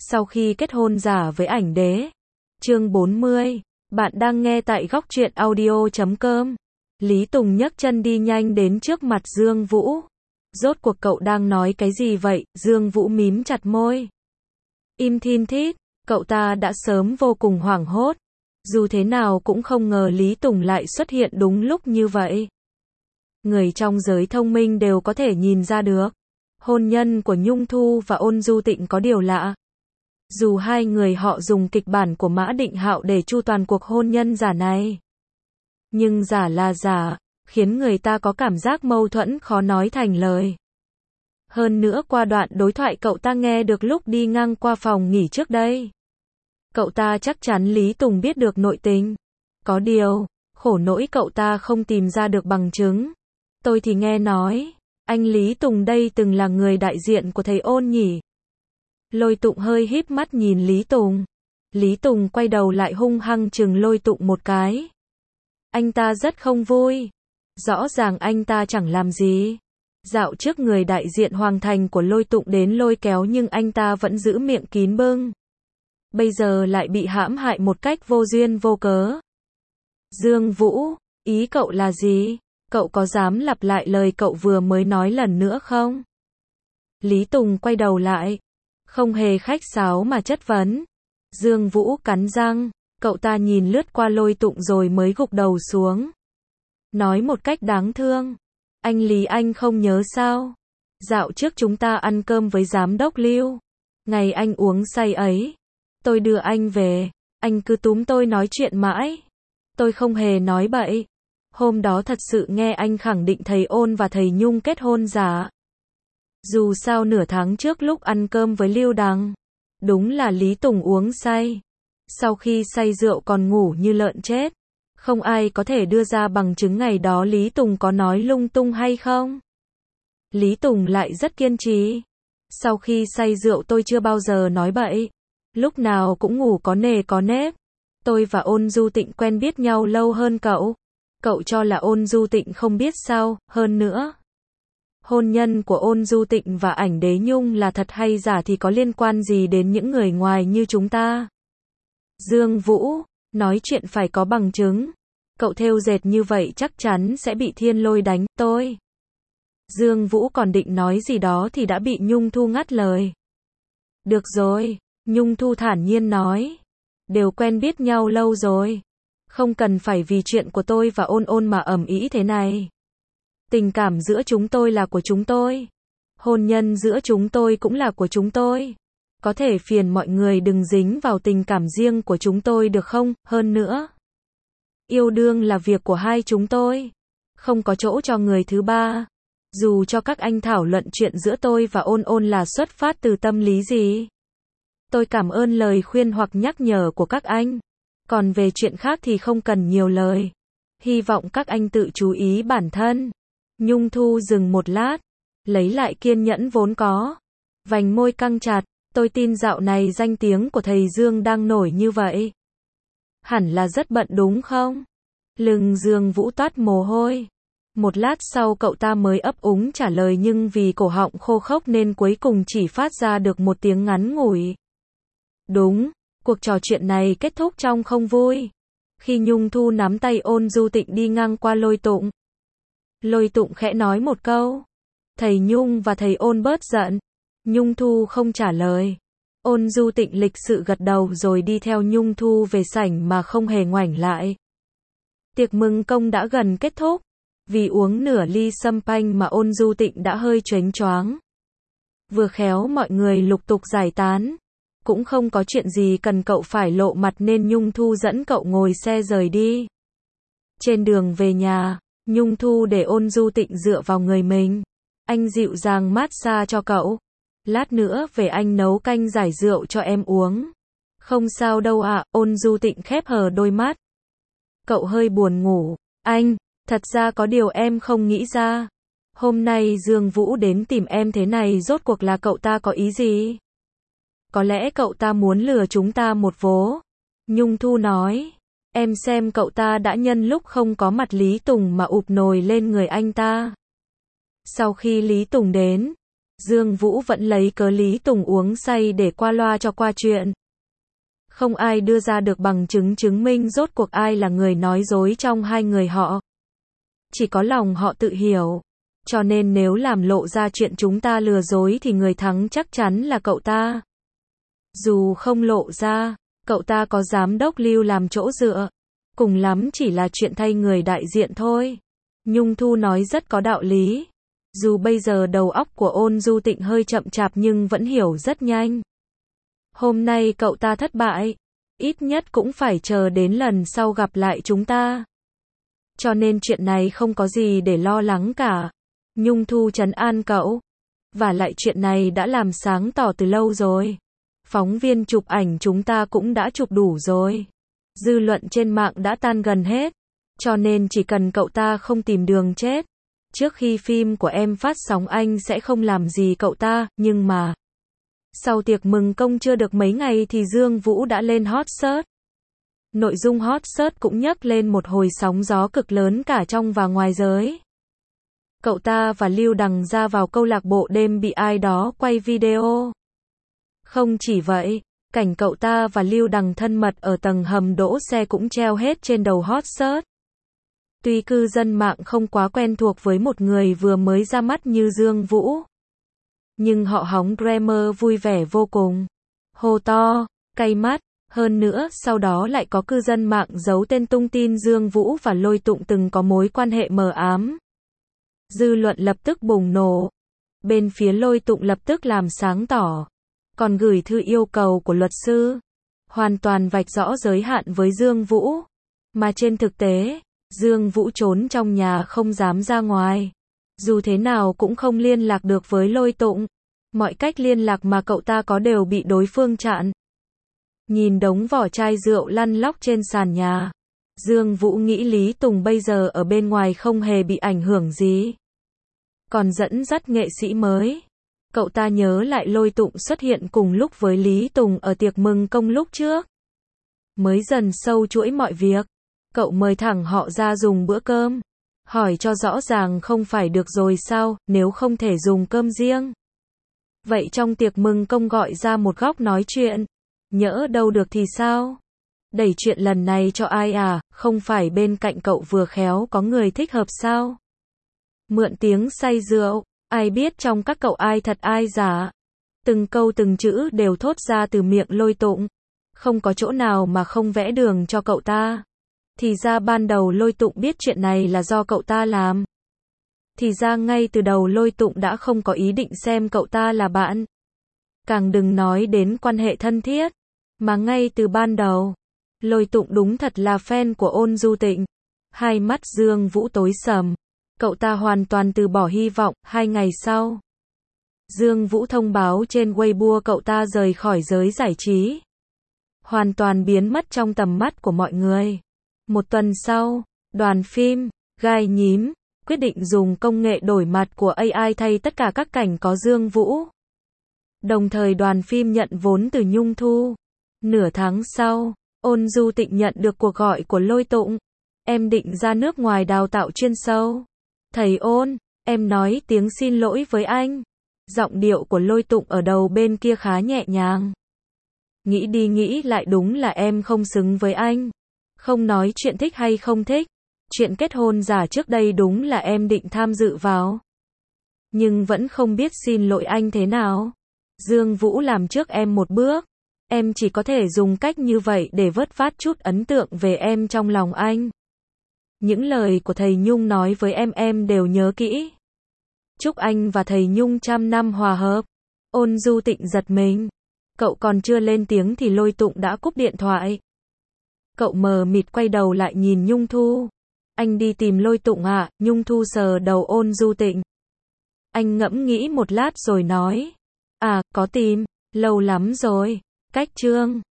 Sau khi kết hôn giả với ảnh đế. Chương 40. Bạn đang nghe tại góc truyện audio.com. Lý Tùng nhấc chân đi nhanh đến trước mặt Dương Vũ. Rốt cuộc cậu đang nói cái gì vậy? Dương Vũ mím chặt môi. Im thin thít, cậu ta đã sớm vô cùng hoảng hốt. Dù thế nào cũng không ngờ Lý Tùng lại xuất hiện đúng lúc như vậy. Người trong giới thông minh đều có thể nhìn ra được. Hôn nhân của Nhung Thu và Ôn Du Tịnh có điều lạ. Dù hai người họ dùng kịch bản của Mã Định Hạo để chu toàn cuộc hôn nhân giả này. Nhưng giả là giả, khiến người ta có cảm giác mâu thuẫn khó nói thành lời. Hơn nữa qua đoạn đối thoại cậu ta nghe được lúc đi ngang qua phòng nghỉ trước đây. Cậu ta chắc chắn Lý Tùng biết được nội tình. Có điều, khổ nỗi cậu ta không tìm ra được bằng chứng. Tôi thì nghe nói, anh Lý Tùng đây từng là người đại diện của thầy Ôn nhỉ. Lôi Tụng hơi híp mắt nhìn Lý Tùng. Lý Tùng quay đầu lại hung hăng chừng Lôi Tụng một cái. Anh ta rất không vui. Rõ ràng anh ta chẳng làm gì. Dạo trước người đại diện Hoàng Thành của Lôi Tụng đến lôi kéo nhưng anh ta vẫn giữ miệng kín bưng. Bây giờ lại bị hãm hại một cách vô duyên vô cớ. Dương Vũ, ý cậu là gì? Cậu có dám lặp lại lời cậu vừa mới nói lần nữa không? Lý Tùng quay đầu lại. Không hề khách sáo mà chất vấn. Dương Vũ cắn răng, cậu ta nhìn lướt qua Lôi Tụng rồi mới gục đầu xuống. Nói một cách đáng thương. Anh Lý anh không nhớ sao? Dạo trước chúng ta ăn cơm với giám đốc Lưu. Ngày anh uống say ấy. Tôi đưa anh về. Anh cứ túm tôi nói chuyện mãi. Tôi không hề nói bậy. Hôm đó thật sự nghe anh khẳng định thầy Ôn và thầy Nhung kết hôn giả. Dù sao nửa tháng trước lúc ăn cơm với Lưu Đằng, đúng là Lý Tùng uống say. Sau khi say rượu còn ngủ như lợn chết. Không ai có thể đưa ra bằng chứng ngày đó Lý Tùng có nói lung tung hay không. Lý Tùng lại rất kiên trì. Sau khi say rượu tôi chưa bao giờ nói bậy. Lúc nào cũng ngủ có nề có nếp. Tôi và Ôn Du Tịnh quen biết nhau lâu hơn cậu. Cậu cho là Ôn Du Tịnh không biết sao, hơn nữa. Hôn nhân của Ôn Du Tịnh và ảnh đế Nhung là thật hay giả thì có liên quan gì đến những người ngoài như chúng ta? Dương Vũ, nói chuyện phải có bằng chứng. Cậu thêu dệt như vậy chắc chắn sẽ bị Thiên Lôi đánh, tôi. Dương Vũ còn định nói gì đó thì đã bị Nhung Thu ngắt lời. Được rồi, Nhung Thu thản nhiên nói. Đều quen biết nhau lâu rồi. Không cần phải vì chuyện của tôi và Ôn Ôn mà ầm ĩ thế này. Tình cảm giữa chúng tôi là của chúng tôi. Hôn nhân giữa chúng tôi cũng là của chúng tôi. Có thể phiền mọi người đừng dính vào tình cảm riêng của chúng tôi được không? Hơn nữa, yêu đương là việc của hai chúng tôi. Không có chỗ cho người thứ ba. Dù cho các anh thảo luận chuyện giữa tôi và Ôn Ôn là xuất phát từ tâm lý gì. Tôi cảm ơn lời khuyên hoặc nhắc nhở của các anh. Còn về chuyện khác thì không cần nhiều lời. Hy vọng các anh tự chú ý bản thân. Nhung Thu dừng một lát. Lấy lại kiên nhẫn vốn có. Vành môi căng chặt. Tôi tin dạo này danh tiếng của thầy Dương đang nổi như vậy. Hẳn là rất bận đúng không? Lưng Dương Vũ toát mồ hôi. Một lát sau cậu ta mới ấp úng trả lời nhưng vì cổ họng khô khốc nên cuối cùng chỉ phát ra được một tiếng ngắn ngủi. Đúng, cuộc trò chuyện này kết thúc trong không vui. Khi Nhung Thu nắm tay Ôn Du Tịnh đi ngang qua Lôi Tụng. Lôi Tụng khẽ nói một câu. Thầy Nhung và thầy Ôn bớt giận. Nhung Thu không trả lời. Ôn Du Tịnh lịch sự gật đầu rồi đi theo Nhung Thu về sảnh mà không hề ngoảnh lại. Tiệc mừng công đã gần kết thúc. Vì uống nửa ly sâm panh mà Ôn Du Tịnh đã hơi choáng choáng. Vừa khéo mọi người lục tục giải tán. Cũng không có chuyện gì cần cậu phải lộ mặt nên Nhung Thu dẫn cậu ngồi xe rời đi. Trên đường về nhà, Nhung Thu để Ôn Du Tịnh dựa vào người mình. Anh dịu dàng massage cho cậu. Lát nữa về anh nấu canh giải rượu cho em uống. Không sao đâu ạ, Ôn Du Tịnh khép hờ đôi mắt. Cậu hơi buồn ngủ. Anh, thật ra có điều em không nghĩ ra. Hôm nay Dương Vũ đến tìm em thế này rốt cuộc là cậu ta có ý gì? Có lẽ cậu ta muốn lừa chúng ta một vố. Nhung Thu nói. Em xem cậu ta đã nhân lúc không có mặt Lý Tùng mà ụp nồi lên người anh ta. Sau khi Lý Tùng đến, Dương Vũ vẫn lấy cớ Lý Tùng uống say để qua loa cho qua chuyện. Không ai đưa ra được bằng chứng chứng minh rốt cuộc ai là người nói dối trong hai người họ. Chỉ có lòng họ tự hiểu. Cho nên nếu làm lộ ra chuyện chúng ta lừa dối thì người thắng chắc chắn là cậu ta. Dù không lộ ra, cậu ta có giám đốc Lưu làm chỗ dựa. Cùng lắm chỉ là chuyện thay người đại diện thôi. Nhung Thu nói rất có đạo lý. Dù bây giờ đầu óc của Ôn Du Tịnh hơi chậm chạp nhưng vẫn hiểu rất nhanh. Hôm nay cậu ta thất bại. Ít nhất cũng phải chờ đến lần sau gặp lại chúng ta. Cho nên chuyện này không có gì để lo lắng cả. Nhung Thu trấn an cậu. Và lại chuyện này đã làm sáng tỏ từ lâu rồi. Phóng viên chụp ảnh chúng ta cũng đã chụp đủ rồi. Dư luận trên mạng đã tan gần hết. Cho nên chỉ cần cậu ta không tìm đường chết. Trước khi phim của em phát sóng anh sẽ không làm gì cậu ta, nhưng mà sau tiệc mừng công chưa được mấy ngày thì Dương Vũ đã lên hot search. Nội dung hot search cũng nhấc lên một hồi sóng gió cực lớn cả trong và ngoài giới. Cậu ta và Lưu Đằng ra vào câu lạc bộ đêm bị ai đó quay video. Không chỉ vậy, cảnh cậu ta và Lưu Đằng thân mật ở tầng hầm đỗ xe cũng treo hết trên đầu hot search. Tuy cư dân mạng không quá quen thuộc với một người vừa mới ra mắt như Dương Vũ, nhưng họ hóng grammar vui vẻ vô cùng. Hô to, cay mắt. Hơn nữa, sau đó lại có cư dân mạng giấu tên tung tin Dương Vũ và Lôi Tụng từng có mối quan hệ mờ ám. Dư luận lập tức bùng nổ. Bên phía Lôi Tụng lập tức làm sáng tỏ. Còn gửi thư yêu cầu của luật sư. Hoàn toàn vạch rõ giới hạn với Dương Vũ. Mà trên thực tế, Dương Vũ trốn trong nhà không dám ra ngoài. Dù thế nào cũng không liên lạc được với Lôi Tụng. Mọi cách liên lạc mà cậu ta có đều bị đối phương chặn. Nhìn đống vỏ chai rượu lăn lóc trên sàn nhà. Dương Vũ nghĩ Lý Tùng bây giờ ở bên ngoài không hề bị ảnh hưởng gì. Còn dẫn dắt nghệ sĩ mới. Cậu ta nhớ lại Lôi Tụng xuất hiện cùng lúc với Lý Tùng ở tiệc mừng công lúc trước. Mới dần sâu chuỗi mọi việc. Cậu mời thẳng họ ra dùng bữa cơm. Hỏi cho rõ ràng không phải được rồi sao, nếu không thể dùng cơm riêng. Vậy trong tiệc mừng công gọi ra một góc nói chuyện. Nhỡ đâu được thì sao? Đẩy chuyện lần này cho ai à, không phải bên cạnh cậu vừa khéo có người thích hợp sao? Mượn tiếng say rượu, ai biết trong các cậu ai thật ai giả. Từng câu từng chữ đều thốt ra từ miệng Lôi Tụng. Không có chỗ nào mà không vẽ đường cho cậu ta. Thì ra ban đầu Lôi Tụng biết chuyện này là do cậu ta làm. Thì ra ngay từ đầu Lôi Tụng đã không có ý định xem cậu ta là bạn. Càng đừng nói đến quan hệ thân thiết. Mà ngay từ ban đầu, Lôi Tụng đúng thật là fan của Ôn Du Tịnh. Hai mắt Dương Vũ tối sầm. Cậu ta hoàn toàn từ bỏ hy vọng. 2 ngày sau, Dương Vũ thông báo trên Weibo cậu ta rời khỏi giới giải trí. Hoàn toàn biến mất trong tầm mắt của mọi người. Một tuần sau, đoàn phim Gai Nhím quyết định dùng công nghệ đổi mặt của AI thay tất cả các cảnh có Dương Vũ. Đồng thời đoàn phim nhận vốn từ Nhung Thu. Nửa tháng sau, Ôn Du Tịnh nhận được cuộc gọi của Lôi Tụng. Em định ra nước ngoài đào tạo chuyên sâu. Thầy Ôn, em nói tiếng xin lỗi với anh. Giọng điệu của Lôi Tụng ở đầu bên kia khá nhẹ nhàng. Nghĩ đi nghĩ lại đúng là em không xứng với anh. Không nói chuyện thích hay không thích. Chuyện kết hôn giả trước đây đúng là em định tham dự vào. Nhưng vẫn không biết xin lỗi anh thế nào. Dương Vũ làm trước em một bước. Em chỉ có thể dùng cách như vậy để vớt vát chút ấn tượng về em trong lòng anh. Những lời của thầy Nhung nói với em đều nhớ kỹ. Chúc anh và thầy Nhung 100 năm hòa hợp. Ôn Du Tịnh giật mình. Cậu còn chưa lên tiếng thì Lôi Tụng đã cúp điện thoại. Cậu mờ mịt quay đầu lại nhìn Nhung Thu. Anh đi tìm Lôi Tụng à? Nhung Thu sờ đầu Ôn Du Tịnh. Anh ngẫm nghĩ một lát rồi nói. À, có tìm, lâu lắm rồi. Cách chương